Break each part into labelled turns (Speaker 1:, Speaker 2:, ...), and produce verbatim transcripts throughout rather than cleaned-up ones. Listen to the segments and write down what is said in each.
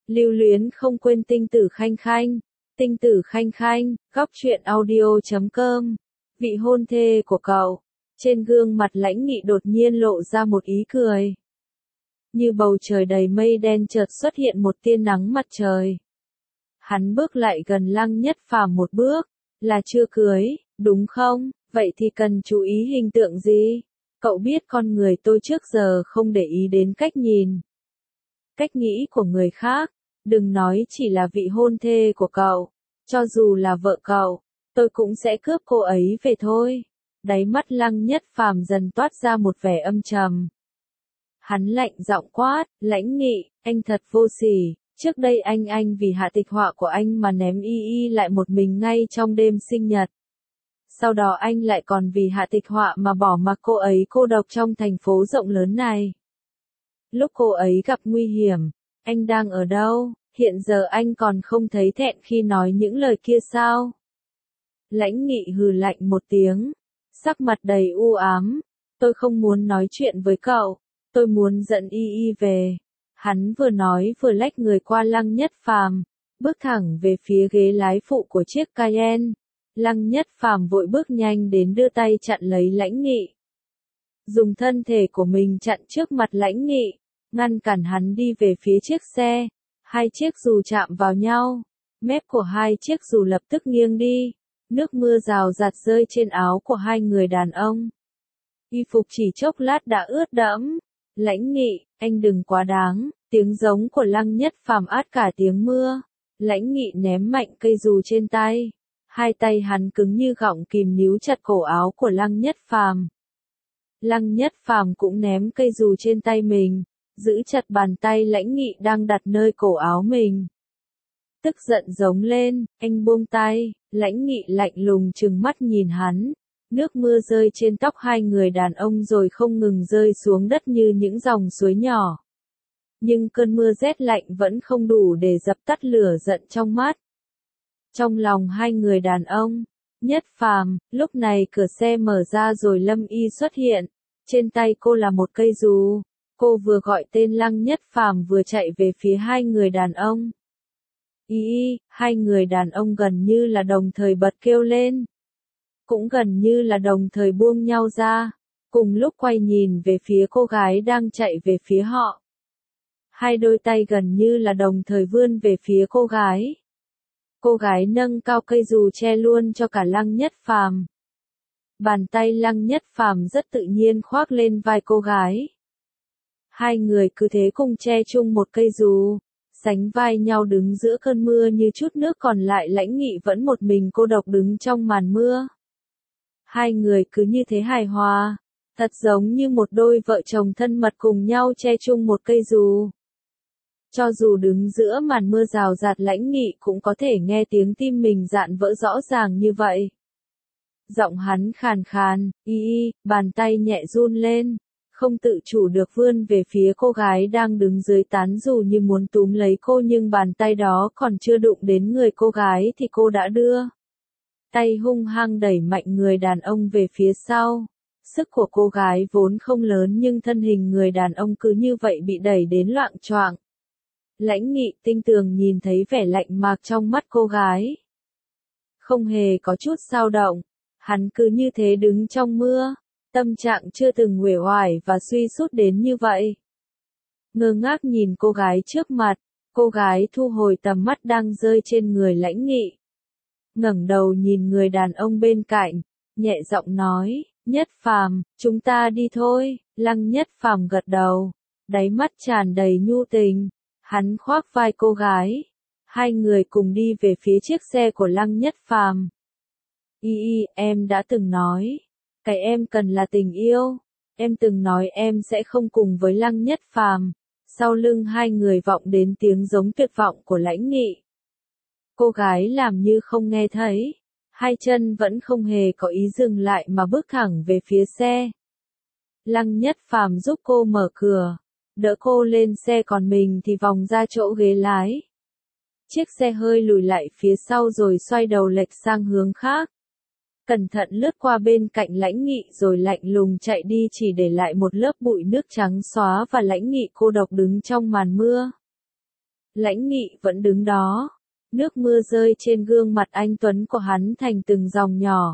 Speaker 1: Lưu luyến không quên tinh tử khanh khanh, tinh tử khanh khanh, góc truyện audio chấm com. Vị hôn thê của cậu. Trên gương mặt Lãnh Nghị đột nhiên lộ ra một ý cười. Như bầu trời đầy mây đen chợt xuất hiện một tia nắng mặt trời. Hắn bước lại gần Lăng Nhất Phàm một bước, là chưa cưới, đúng không? Vậy thì cần chú ý hình tượng gì? Cậu biết con người tôi trước giờ không để ý đến cách nhìn, cách nghĩ của người khác, đừng nói chỉ là vị hôn thê của cậu, cho dù là vợ cậu, tôi cũng sẽ cướp cô ấy về thôi. Đáy mắt Lăng Nhất Phàm dần toát ra một vẻ âm trầm. Hắn lạnh giọng quát, Lãnh Nghị, anh thật vô sỉ, trước đây anh anh vì hạ tịch họa của anh mà ném y y lại một mình ngay trong đêm sinh nhật. Sau đó anh lại còn vì hạ tịch họa mà bỏ mặc cô ấy cô độc trong thành phố rộng lớn này. Lúc cô ấy gặp nguy hiểm, anh đang ở đâu? Hiện giờ anh còn không thấy thẹn khi nói những lời kia sao? Lãnh Nghị hừ lạnh một tiếng, sắc mặt đầy u ám. Tôi không muốn nói chuyện với cậu, tôi muốn dẫn y y về. Hắn vừa nói vừa lách người qua Lăng Nhất Phàm, bước thẳng về phía ghế lái phụ của chiếc Cayenne. Lăng Nhất Phàm vội bước nhanh đến đưa tay chặn lấy Lãnh Nghị. Dùng thân thể của mình chặn trước mặt Lãnh Nghị, ngăn cản hắn đi về phía chiếc xe. Hai chiếc dù chạm vào nhau, mép của hai chiếc dù lập tức nghiêng đi. Nước mưa rào rạt rơi trên áo của hai người đàn ông. Y phục chỉ chốc lát đã ướt đẫm. Lãnh Nghị, anh đừng quá đáng, tiếng giống của Lăng Nhất Phàm át cả tiếng mưa. Lãnh Nghị ném mạnh cây dù trên tay. Hai tay hắn cứng như gọng kìm níu chặt cổ áo của Lăng Nhất Phàm. Lăng Nhất Phàm cũng ném cây dù trên tay mình, giữ chặt bàn tay Lãnh Nghị đang đặt nơi cổ áo mình. Tức giận giống lên, anh buông tay. Lãnh Nghị lạnh lùng trừng mắt nhìn hắn. Nước mưa rơi trên tóc hai người đàn ông rồi không ngừng rơi xuống đất như những dòng suối nhỏ. Nhưng cơn mưa rét lạnh vẫn không đủ để dập tắt lửa giận trong mắt. Trong lòng hai người đàn ông, Nhất Phàm, lúc này cửa xe mở ra rồi Lâm Y xuất hiện. Trên tay cô là một cây dù. Cô vừa gọi tên Lăng Nhất Phàm vừa chạy về phía hai người đàn ông. Y y, hai người đàn ông gần như là đồng thời bật kêu lên. Cũng gần như là đồng thời buông nhau ra, cùng lúc quay nhìn về phía cô gái đang chạy về phía họ. Hai đôi tay gần như là đồng thời vươn về phía cô gái. Cô gái nâng cao cây dù che luôn cho cả Lăng Nhất Phàm. Bàn tay Lăng Nhất Phàm rất tự nhiên khoác lên vai cô gái. Hai người cứ thế cùng che chung một cây dù, sánh vai nhau đứng giữa cơn mưa như chút nước, còn lại Lãnh Nghị vẫn một mình cô độc đứng trong màn mưa. Hai người cứ như thế hài hòa, thật giống như một đôi vợ chồng thân mật cùng nhau che chung một cây dù. Cho dù đứng giữa màn mưa rào rạt, Lãnh Nghị cũng có thể nghe tiếng tim mình dạn vỡ rõ ràng như vậy. Giọng hắn khàn khàn, y y, bàn tay nhẹ run lên, không tự chủ được vươn về phía cô gái đang đứng dưới tán dù như muốn túm lấy cô, nhưng bàn tay đó còn chưa đụng đến người cô gái thì cô đã đưa tay hung hăng đẩy mạnh người đàn ông về phía sau. Sức của cô gái vốn không lớn nhưng thân hình người đàn ông cứ như vậy bị đẩy đến loạng choạng. Lãnh Nghị tinh tường nhìn thấy vẻ lạnh mạc trong mắt cô gái. Không hề có chút dao động, hắn cứ như thế đứng trong mưa, tâm trạng chưa từng uể oải và suy sút đến như vậy. Ngơ ngác nhìn cô gái trước mặt, cô gái thu hồi tầm mắt đang rơi trên người Lãnh Nghị. Ngẩng đầu nhìn người đàn ông bên cạnh, nhẹ giọng nói, Nhất Phàm, chúng ta đi thôi. Lăng Nhất Phàm gật đầu, đáy mắt tràn đầy nhu tình. Hắn khoác vai cô gái. Hai người cùng đi về phía chiếc xe của Lăng Nhất Phàm. Y y, em đã từng nói, cái em cần là tình yêu. Em từng nói em sẽ không cùng với Lăng Nhất Phàm. Sau lưng hai người vọng đến tiếng giống tuyệt vọng của Lãnh Nghị. Cô gái làm như không nghe thấy, hai chân vẫn không hề có ý dừng lại mà bước thẳng về phía xe. Lăng Nhất Phàm giúp cô mở cửa, đỡ cô lên xe, còn mình thì vòng ra chỗ ghế lái. Chiếc xe hơi lùi lại phía sau rồi xoay đầu lệch sang hướng khác. Cẩn thận lướt qua bên cạnh Lãnh Nghị rồi lạnh lùng chạy đi, chỉ để lại một lớp bụi nước trắng xóa và Lãnh Nghị cô độc đứng trong màn mưa. Lãnh Nghị vẫn đứng đó. Nước mưa rơi trên gương mặt anh tuấn của hắn thành từng dòng nhỏ.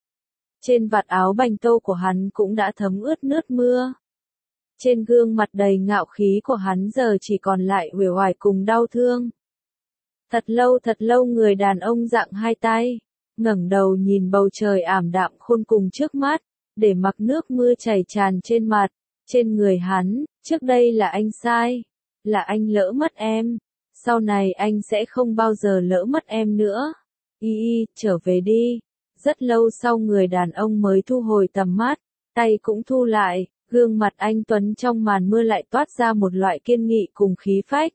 Speaker 1: Trên vạt áo bành tô của hắn cũng đã thấm ướt nước mưa. Trên gương mặt đầy ngạo khí của hắn giờ chỉ còn lại uể oải cùng đau thương. Thật lâu thật lâu người đàn ông dạng hai tay, ngẩng đầu nhìn bầu trời ảm đạm khôn cùng trước mắt, để mặc nước mưa chảy tràn trên mặt, trên người hắn. Trước đây là anh sai, là anh lỡ mất em, sau này anh sẽ không bao giờ lỡ mất em nữa. Y y, trở về đi. Rất lâu sau người đàn ông mới thu hồi tầm mắt, tay cũng thu lại, gương mặt anh tuấn trong màn mưa lại toát ra một loại kiên nghị cùng khí phách.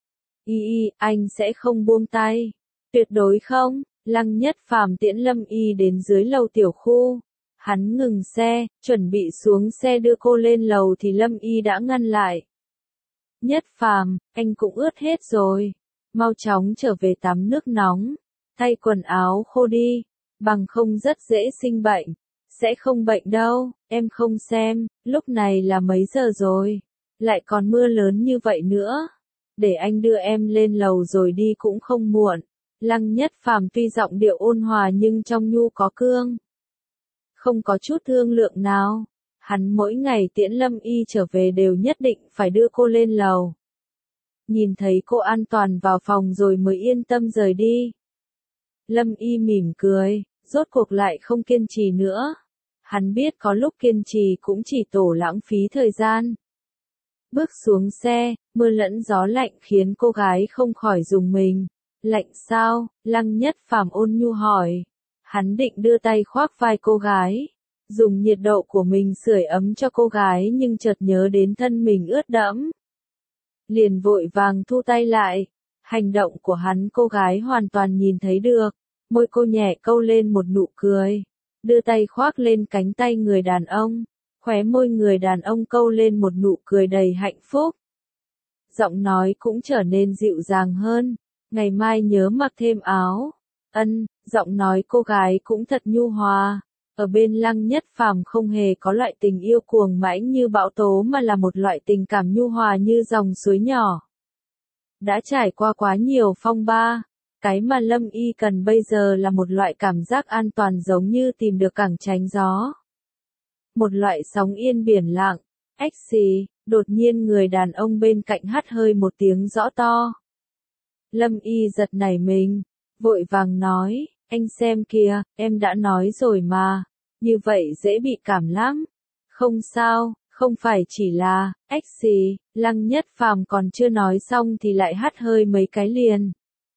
Speaker 1: Y y, anh sẽ không buông tay. Tuyệt đối không. Lăng Nhất Phàm tiễn Lâm Y đến dưới lầu tiểu khu. Hắn ngừng xe, chuẩn bị xuống xe đưa cô lên lầu thì Lâm Y đã ngăn lại. Nhất Phàm, anh cũng ướt hết rồi. Mau chóng trở về tắm nước nóng. Thay quần áo khô đi. Bằng không rất dễ sinh bệnh. Sẽ không bệnh đâu, em không xem, lúc này là mấy giờ rồi. Lại còn mưa lớn như vậy nữa. Để anh đưa em lên lầu rồi đi cũng không muộn. Lăng Nhất Phàm tuy giọng điệu ôn hòa nhưng trong nhu có cương. Không có chút thương lượng nào. Hắn mỗi ngày tiễn Lâm Y trở về đều nhất định phải đưa cô lên lầu. Nhìn thấy cô an toàn vào phòng rồi mới yên tâm rời đi. Lâm Y mỉm cười, rốt cuộc lại không kiên trì nữa. Hắn biết có lúc kiên trì cũng chỉ tổ lãng phí thời gian. Bước xuống xe, mưa lẫn gió lạnh khiến cô gái không khỏi rùng mình. Lạnh sao? Lăng Nhất Phàm ôn nhu hỏi. Hắn định đưa tay khoác vai cô gái, dùng nhiệt độ của mình sưởi ấm cho cô gái nhưng chợt nhớ đến thân mình ướt đẫm. Liền vội vàng thu tay lại. Hành động của hắn cô gái hoàn toàn nhìn thấy được. Môi cô nhẹ câu lên một nụ cười. Đưa tay khoác lên cánh tay người đàn ông. Khóe môi người đàn ông câu lên một nụ cười đầy hạnh phúc. Giọng nói cũng trở nên dịu dàng hơn. Ngày mai nhớ mặc thêm áo. Ân, giọng nói cô gái cũng thật nhu hòa. Ở bên Lăng Nhất Phàm không hề có loại tình yêu cuồng mãnh như bão tố mà là một loại tình cảm nhu hòa như dòng suối nhỏ. Đã trải qua quá nhiều phong ba. Cái mà Lâm Y cần bây giờ là một loại cảm giác an toàn giống như tìm được cảng tránh gió. Một loại sóng yên biển lặng. Ếch xì, đột nhiên người đàn ông bên cạnh hắt hơi một tiếng rõ to. Lâm Y giật nảy mình, vội vàng nói, anh xem kìa, em đã nói rồi mà, như vậy dễ bị cảm lắm. Không sao, không phải chỉ là, ếch xì, Lăng Nhất Phàm còn chưa nói xong thì lại hắt hơi mấy cái liền.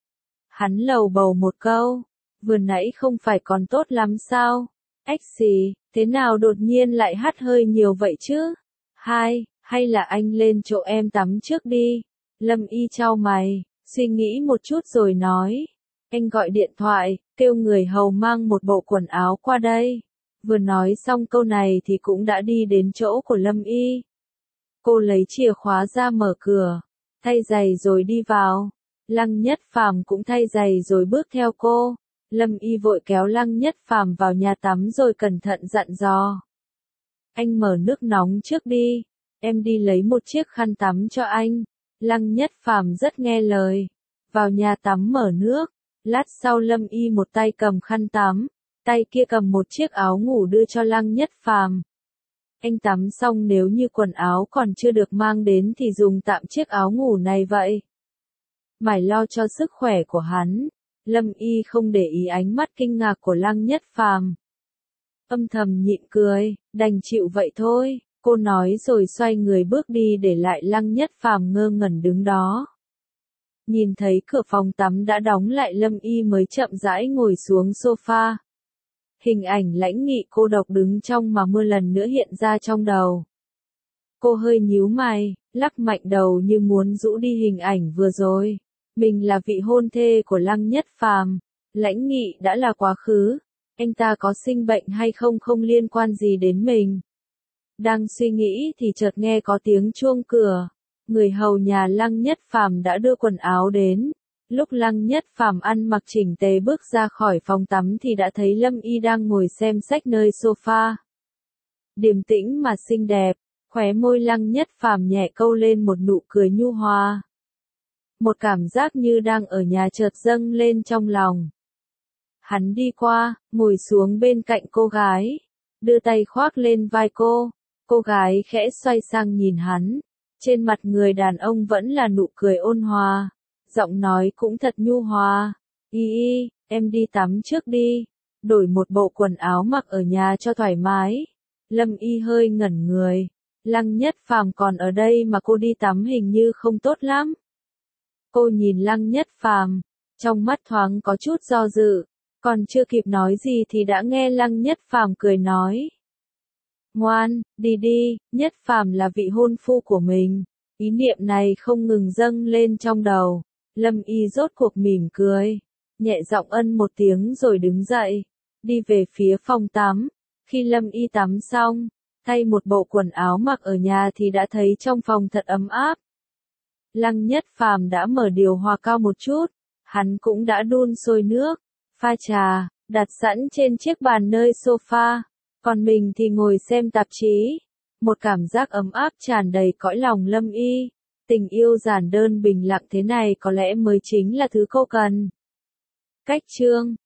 Speaker 1: Hắn lầu bầu một câu, vừa nãy không phải còn tốt lắm sao? Ếch xì, thế nào đột nhiên lại hắt hơi nhiều vậy chứ? Hai, hay là anh lên chỗ em tắm trước đi. Lâm Y chau mày, suy nghĩ một chút rồi nói. Anh gọi điện thoại, kêu người hầu mang một bộ quần áo qua đây. Vừa nói xong câu này thì cũng đã đi đến chỗ của Lâm Y. Cô lấy chìa khóa ra mở cửa, thay giày rồi đi vào. Lăng Nhất Phàm cũng thay giày rồi bước theo cô. Lâm Y vội kéo Lăng Nhất Phàm vào nhà tắm rồi cẩn thận dặn dò. Anh mở nước nóng trước đi, em đi lấy một chiếc khăn tắm cho anh. Lăng Nhất Phàm rất nghe lời, vào nhà tắm mở nước. Lát sau Lâm Y một tay cầm khăn tắm, tay kia cầm một chiếc áo ngủ đưa cho Lăng Nhất Phàm. Anh tắm xong nếu như quần áo còn chưa được mang đến thì dùng tạm chiếc áo ngủ này vậy. Mải lo cho sức khỏe của hắn, Lâm Y không để ý ánh mắt kinh ngạc của Lăng Nhất Phàm. Âm thầm nhịn cười, đành chịu vậy thôi, cô nói rồi xoay người bước đi để lại Lăng Nhất Phàm ngơ ngẩn đứng đó. Nhìn thấy cửa phòng tắm đã đóng lại Lâm Y mới chậm rãi ngồi xuống sofa. Hình ảnh Lãnh Nghị cô độc đứng trong mà mưa lần nữa hiện ra trong đầu. Cô hơi nhíu mày, lắc mạnh đầu như muốn rũ đi hình ảnh vừa rồi. Mình là vị hôn thê của Lăng Nhất Phàm, Lãnh Nghị đã là quá khứ. Anh ta có sinh bệnh hay không không liên quan gì đến mình. Đang suy nghĩ thì chợt nghe có tiếng chuông cửa. Người hầu nhà Lăng Nhất Phàm đã đưa quần áo đến. Lúc Lăng Nhất Phàm ăn mặc chỉnh tề bước ra khỏi phòng tắm thì đã thấy Lâm Y đang ngồi xem sách nơi sofa. Điềm tĩnh mà xinh đẹp, khóe môi Lăng Nhất Phàm nhẹ câu lên một nụ cười nhu hòa. một cảm giác như đang ở nhà chợt dâng lên trong lòng. Hắn đi qua, ngồi xuống bên cạnh cô gái, đưa tay khoác lên vai cô, cô gái khẽ xoay sang nhìn hắn, trên mặt người đàn ông vẫn là nụ cười ôn hòa, giọng nói cũng thật nhu hòa, y y, em đi tắm trước đi, đổi một bộ quần áo mặc ở nhà cho thoải mái. Lâm Y hơi ngẩn người, Lăng Nhất Phàm còn ở đây mà cô đi tắm hình như không tốt lắm. Cô nhìn Lăng Nhất Phàm, trong mắt thoáng có chút do dự, còn chưa kịp nói gì thì đã nghe Lăng Nhất Phàm cười nói. Ngoan, đi đi, Nhất Phàm là vị hôn phu của mình. Ý niệm này không ngừng dâng lên trong đầu. Lâm Y rốt cuộc mỉm cười, nhẹ giọng ân một tiếng rồi đứng dậy, đi về phía phòng tắm. Khi Lâm Y tắm xong, thay một bộ quần áo mặc ở nhà thì đã thấy trong phòng thật ấm áp. Lăng Nhất Phàm đã mở điều hòa cao một chút, hắn cũng đã đun sôi nước, pha trà, đặt sẵn trên chiếc bàn nơi sofa, còn mình thì ngồi xem tạp chí. Một cảm giác ấm áp tràn đầy cõi lòng Lâm Y, tình yêu giản đơn bình lặng thế này có lẽ mới chính là thứ cô cần. Cách chương